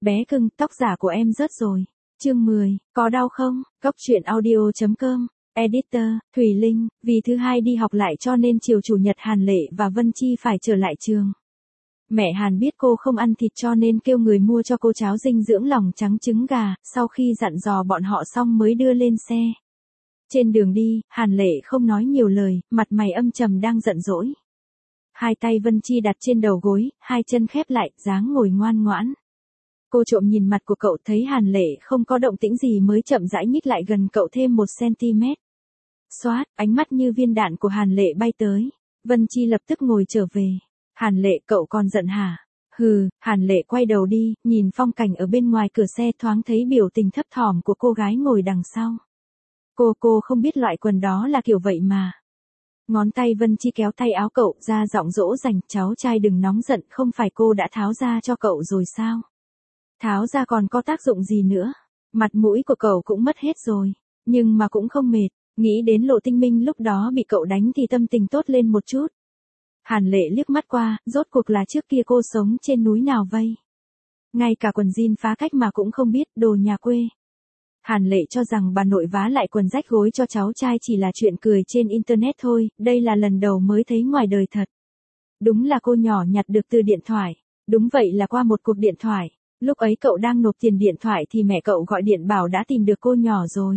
Bé cưng, tóc giả của em rớt rồi. Chương 10, có đau không? Góc truyện audio.com. Editor, Thùy Linh, vì thứ hai đi học lại cho nên chiều chủ nhật Hàn Lệ và Vân Chi phải trở lại trường. Mẹ Hàn biết cô không ăn thịt cho nên kêu người mua cho cô cháo dinh dưỡng lòng trắng trứng gà, sau khi dặn dò bọn họ xong mới đưa lên xe. Trên đường đi, Hàn Lệ không nói nhiều lời, mặt mày âm trầm đang giận dỗi. Hai tay Vân Chi đặt trên đầu gối, hai chân khép lại, dáng ngồi ngoan ngoãn. Cô trộm nhìn mặt của cậu thấy Hàn Lệ không có động tĩnh gì mới chậm rãi nhích lại gần cậu thêm 1 cm. Xoát, ánh mắt như viên đạn của Hàn Lệ bay tới. Vân Chi lập tức ngồi trở về. Hàn Lệ, cậu còn giận hả? Hừ, Hàn Lệ quay đầu đi, nhìn phong cảnh ở bên ngoài cửa xe thoáng thấy biểu tình thấp thỏm của cô gái ngồi đằng sau. Cô không biết loại quần đó là kiểu vậy mà. Ngón tay Vân Chi kéo tay áo cậu ra giọng dỗ dành, cháu trai đừng nóng giận, không phải cô đã tháo ra cho cậu rồi sao? Tháo ra còn có tác dụng gì nữa? Mặt mũi của cậu cũng mất hết rồi, nhưng mà cũng không mệt, nghĩ đến Lộ Tinh Minh lúc đó bị cậu đánh thì tâm tình tốt lên một chút. Hàn Lệ liếc mắt qua, rốt cuộc là trước kia cô sống trên núi nào vây? Ngay cả quần jean phá cách mà cũng không biết, đồ nhà quê. Hàn Lệ cho rằng bà nội vá lại quần rách gối cho cháu trai chỉ là chuyện cười trên internet thôi, đây là lần đầu mới thấy ngoài đời thật. Đúng là cô nhỏ nhặt được từ điện thoại, đúng vậy là qua một cuộc điện thoại, lúc ấy cậu đang nộp tiền điện thoại thì mẹ cậu gọi điện bảo đã tìm được cô nhỏ rồi.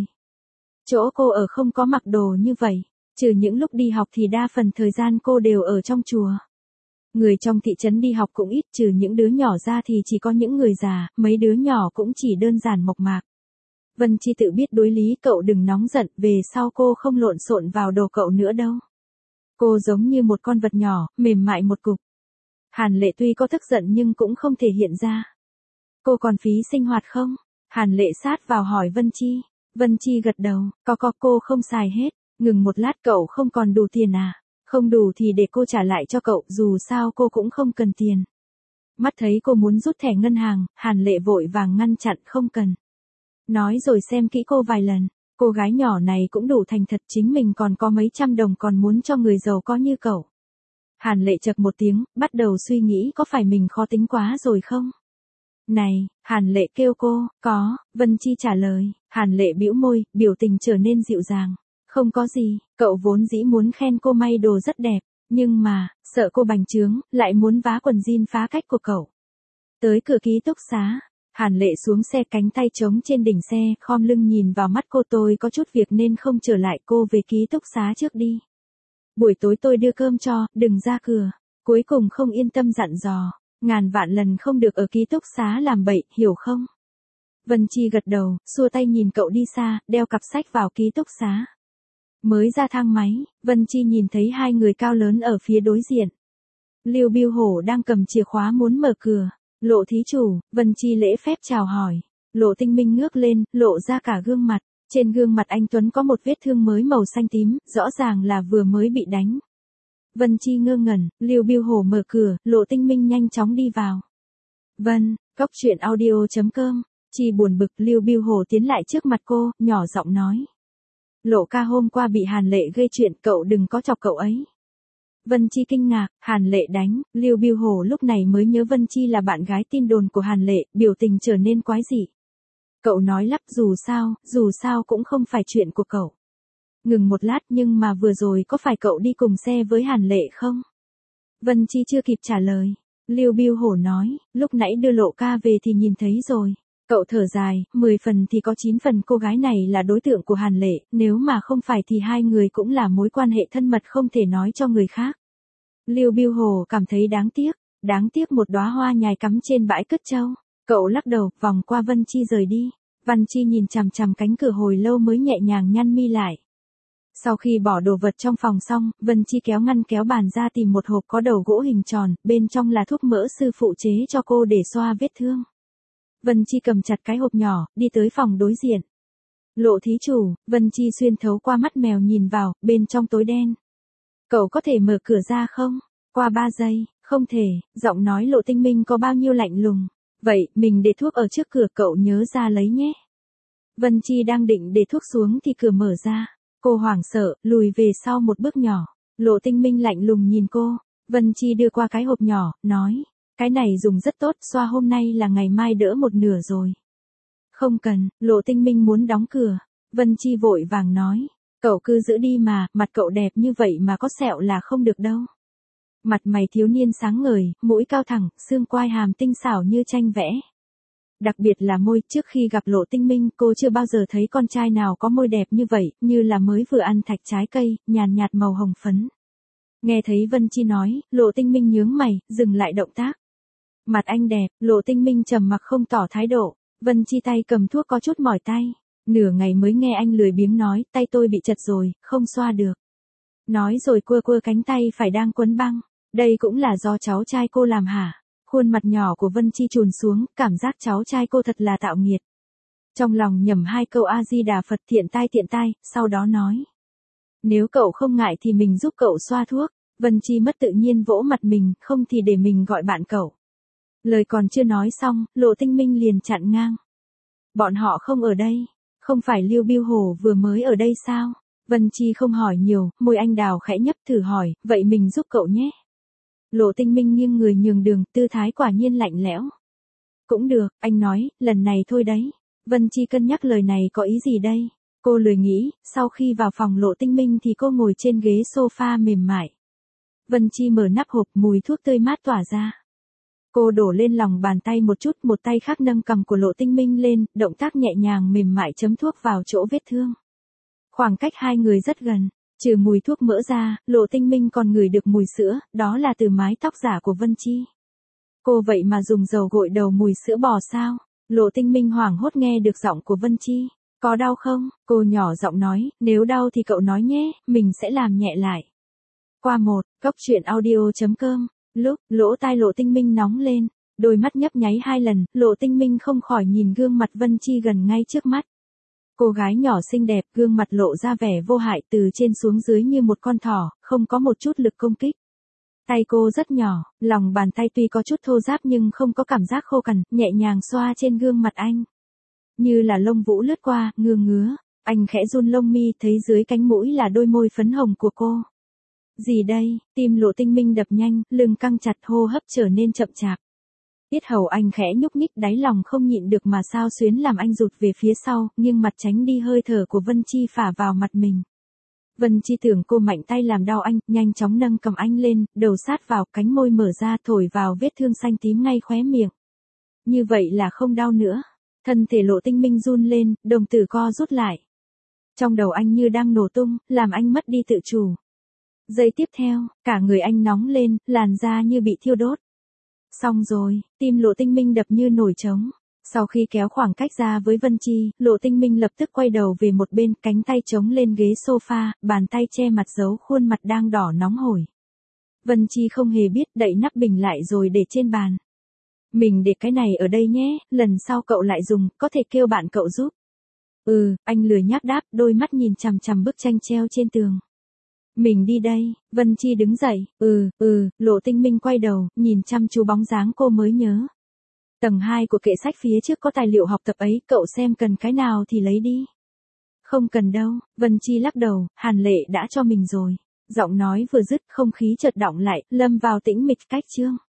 Chỗ cô ở không có mặc đồ như vậy, trừ những lúc đi học thì đa phần thời gian cô đều ở trong chùa. Người trong thị trấn đi học cũng ít, trừ những đứa nhỏ ra thì chỉ có những người già, mấy đứa nhỏ cũng chỉ đơn giản mộc mạc. Vân Chi tự biết đối lý cậu đừng nóng giận, về sau cô không lộn xộn vào đồ cậu nữa đâu. Cô giống như một con vật nhỏ, mềm mại một cục. Hàn Lệ tuy có tức giận nhưng cũng không thể hiện ra. Cô còn phí sinh hoạt không? Hàn Lệ sát vào hỏi Vân Chi. Vân Chi gật đầu, có cô không xài hết. Ngừng một lát, cậu không còn đủ tiền à? Không đủ thì để cô trả lại cho cậu, dù sao cô cũng không cần tiền. Mắt thấy cô muốn rút thẻ ngân hàng, Hàn Lệ vội vàng ngăn chặn, không cần. Nói rồi xem kỹ cô vài lần, cô gái nhỏ này cũng đủ thành thật, chính mình còn có mấy trăm đồng còn muốn cho người giàu có như cậu. Hàn Lệ chậc một tiếng, bắt đầu suy nghĩ có phải mình khó tính quá rồi không? Này, Hàn Lệ kêu cô, có, Vân Chi trả lời, Hàn Lệ bĩu môi, biểu tình trở nên dịu dàng. Không có gì, cậu vốn dĩ muốn khen cô may đồ rất đẹp, nhưng mà, sợ cô bành trướng, lại muốn vá quần jean phá cách của cậu. Tới cửa ký túc xá, Hàn Lệ xuống xe, cánh tay trống trên đỉnh xe, khom lưng nhìn vào mắt cô, tôi có chút việc nên không trở lại, cô về ký túc xá trước đi. Buổi tối tôi đưa cơm cho, đừng ra cửa. Cuối cùng không yên tâm dặn dò, ngàn vạn lần không được ở ký túc xá làm bậy, hiểu không? Vân Chi gật đầu, xua tay nhìn cậu đi xa, đeo cặp sách vào ký túc xá. Mới ra thang máy, Vân Chi nhìn thấy hai người cao lớn ở phía đối diện. Lưu Biêu Hổ đang cầm chìa khóa muốn mở cửa. Lộ thí chủ, Vân Chi lễ phép chào hỏi. Lộ Tinh Minh ngước lên, lộ ra cả gương mặt. Trên gương mặt anh Tuấn có một vết thương mới màu xanh tím, rõ ràng là vừa mới bị đánh. Vân Chi ngơ ngẩn, Lưu Biêu Hổ mở cửa, Lộ Tinh Minh nhanh chóng đi vào. Vân, góc truyện audio.com. Chi buồn bực, Lưu Biêu Hổ tiến lại trước mặt cô, nhỏ giọng nói. Lộ ca hôm qua bị Hàn Lệ gây chuyện, cậu đừng có chọc cậu ấy. Vân Chi kinh ngạc, Hàn Lệ đánh, Lưu Biêu Hổ lúc này mới nhớ Vân Chi là bạn gái tin đồn của Hàn Lệ, biểu tình trở nên quái dị. Cậu nói lắp, dù sao cũng không phải chuyện của cậu. Ngừng một lát, nhưng mà vừa rồi có phải cậu đi cùng xe với Hàn Lệ không? Vân Chi chưa kịp trả lời. Lưu Biêu Hổ nói, lúc nãy đưa Lộ ca về thì nhìn thấy rồi. Cậu thở dài, 10 phần thì có 9 phần cô gái này là đối tượng của Hàn Lệ, nếu mà không phải thì hai người cũng là mối quan hệ thân mật không thể nói cho người khác. Lưu Biêu Hổ cảm thấy đáng tiếc một đóa hoa nhài cắm trên bãi cất trâu. Cậu lắc đầu, vòng qua Vân Chi rời đi. Vân Chi nhìn chằm chằm cánh cửa hồi lâu mới nhẹ nhàng nhăn mi lại. Sau khi bỏ đồ vật trong phòng xong, Vân Chi kéo ngăn kéo bàn ra tìm một hộp có đầu gỗ hình tròn, bên trong là thuốc mỡ sư phụ chế cho cô để xoa vết thương. Vân Chi cầm chặt cái hộp nhỏ, đi tới phòng đối diện. Lộ thí chủ, Vân Chi xuyên thấu qua mắt mèo nhìn vào, bên trong tối đen. Cậu có thể mở cửa ra không? Qua 3 giây, không thể, giọng nói Lộ Tinh Minh có bao nhiêu lạnh lùng. Vậy, mình để thuốc ở trước cửa, cậu nhớ ra lấy nhé. Vân Chi đang định để thuốc xuống thì cửa mở ra. Cô hoảng sợ, lùi về sau một bước nhỏ. Lộ Tinh Minh lạnh lùng nhìn cô. Vân Chi đưa qua cái hộp nhỏ, nói. Cái này dùng rất tốt, xoa hôm nay là ngày mai đỡ một nửa rồi. Không cần, Lộ Tinh Minh muốn đóng cửa. Vân Chi vội vàng nói. Cậu cứ giữ đi mà, mặt cậu đẹp như vậy mà có sẹo là không được đâu. Mặt mày thiếu niên sáng ngời, mũi cao thẳng, xương quai hàm tinh xảo như tranh vẽ. Đặc biệt là môi, trước khi gặp Lộ Tinh Minh cô chưa bao giờ thấy con trai nào có môi đẹp như vậy, như là mới vừa ăn thạch trái cây, nhàn nhạt màu hồng phấn. Nghe thấy Vân Chi nói, Lộ Tinh Minh nhướng mày, dừng lại động tác. Mặt anh đẹp, Lộ Tinh Minh trầm mặc không tỏ thái độ. Vân Chi tay cầm thuốc có chút mỏi tay. Nửa ngày mới nghe anh lười biếng nói, tay tôi bị chật rồi, không xoa được. Nói rồi cua cua cánh tay phải đang quấn băng. Đây cũng là do cháu trai cô làm hả? Khuôn mặt nhỏ của Vân Chi trùn xuống, cảm giác cháu trai cô thật là tạo nghiệt. Trong lòng nhẩm 2 câu A-di-đà Phật thiện tai, sau đó nói. Nếu cậu không ngại thì mình giúp cậu xoa thuốc. Vân Chi mất tự nhiên vỗ mặt mình, không thì để mình gọi bạn cậu. Lời còn chưa nói xong, Lộ Tinh Minh liền chặn ngang. Bọn họ không ở đây. Không phải Lưu Biêu Hổ vừa mới ở đây sao? Vân Chi không hỏi nhiều, môi anh đào khẽ nhấp thử hỏi, vậy mình giúp cậu nhé. Lộ Tinh Minh nghiêng người nhường đường, tư thái quả nhiên lạnh lẽo. Cũng được, anh nói, lần này thôi đấy. Vân Chi cân nhắc lời này có ý gì đây? Cô lười nghĩ, sau khi vào phòng Lộ Tinh Minh thì cô ngồi trên ghế sofa mềm mại. Vân Chi mở nắp hộp, mùi thuốc tươi mát tỏa ra. Cô đổ lên lòng bàn tay một chút, một tay khác nâng cằm của Lộ Tinh Minh lên, động tác nhẹ nhàng mềm mại chấm thuốc vào chỗ vết thương. Khoảng cách hai người rất gần, trừ mùi thuốc mỡ ra, Lộ Tinh Minh còn ngửi được mùi sữa, đó là từ mái tóc giả của Vân Chi. Cô vậy mà dùng dầu gội đầu mùi sữa bò sao? Lộ Tinh Minh hoảng hốt nghe được giọng của Vân Chi. Có đau không? Cô nhỏ giọng nói, nếu đau thì cậu nói nhé, mình sẽ làm nhẹ lại. Qua Cóc truyện audio.com. Lúc, lỗ tai Lộ Tinh Minh nóng lên, đôi mắt nhấp nháy 2 lần, Lộ Tinh Minh không khỏi nhìn gương mặt Vân Chi gần ngay trước mắt. Cô gái nhỏ xinh đẹp, gương mặt lộ ra vẻ vô hại từ trên xuống dưới như một con thỏ, không có một chút lực công kích. Tay cô rất nhỏ, lòng bàn tay tuy có chút thô ráp nhưng không có cảm giác khô cằn, nhẹ nhàng xoa trên gương mặt anh. Như là lông vũ lướt qua, ngứa. Anh khẽ run lông mi thấy dưới cánh mũi là đôi môi phấn hồng của cô. Gì đây? Tim Lộ Tinh Minh đập nhanh, lưng căng chặt, hô hấp trở nên chậm chạp. Yết hầu anh khẽ nhúc nhích, đáy lòng không nhịn được mà xao xuyến làm anh rụt về phía sau, nghiêng mặt tránh đi hơi thở của Vân Chi phả vào mặt mình. Vân Chi tưởng cô mạnh tay làm đau anh, nhanh chóng nâng cầm anh lên, đầu sát vào, cánh môi mở ra thổi vào vết thương xanh tím ngay khóe miệng. Như vậy là không đau nữa. Thân thể Lộ Tinh Minh run lên, đồng tử co rút lại. Trong đầu anh như đang nổ tung, làm anh mất đi tự chủ. Giây tiếp theo, cả người anh nóng lên, làn da như bị thiêu đốt. Xong rồi, tim Lộ Tinh Minh đập như nổi trống. Sau khi kéo khoảng cách ra với Vân Chi, Lộ Tinh Minh lập tức quay đầu về một bên, cánh tay chống lên ghế sofa, bàn tay che mặt giấu khuôn mặt đang đỏ nóng hổi. Vân Chi không hề biết, đậy nắp bình lại rồi để trên bàn. Mình để cái này ở đây nhé, lần sau cậu lại dùng, có thể kêu bạn cậu giúp. Anh lười nhác đáp, đôi mắt nhìn chằm chằm bức tranh treo trên tường. Mình đi đây, Vân Chi đứng dậy, Lộ Tinh Minh quay đầu, nhìn chăm chú bóng dáng cô mới nhớ. Tầng 2 của kệ sách phía trước có tài liệu học tập ấy, cậu xem cần cái nào thì lấy đi. Không cần đâu, Vân Chi lắc đầu, Hàn Lệ đã cho mình rồi. Giọng nói vừa dứt, không khí chợt đọng lại, lâm vào tĩnh mịch cách chương.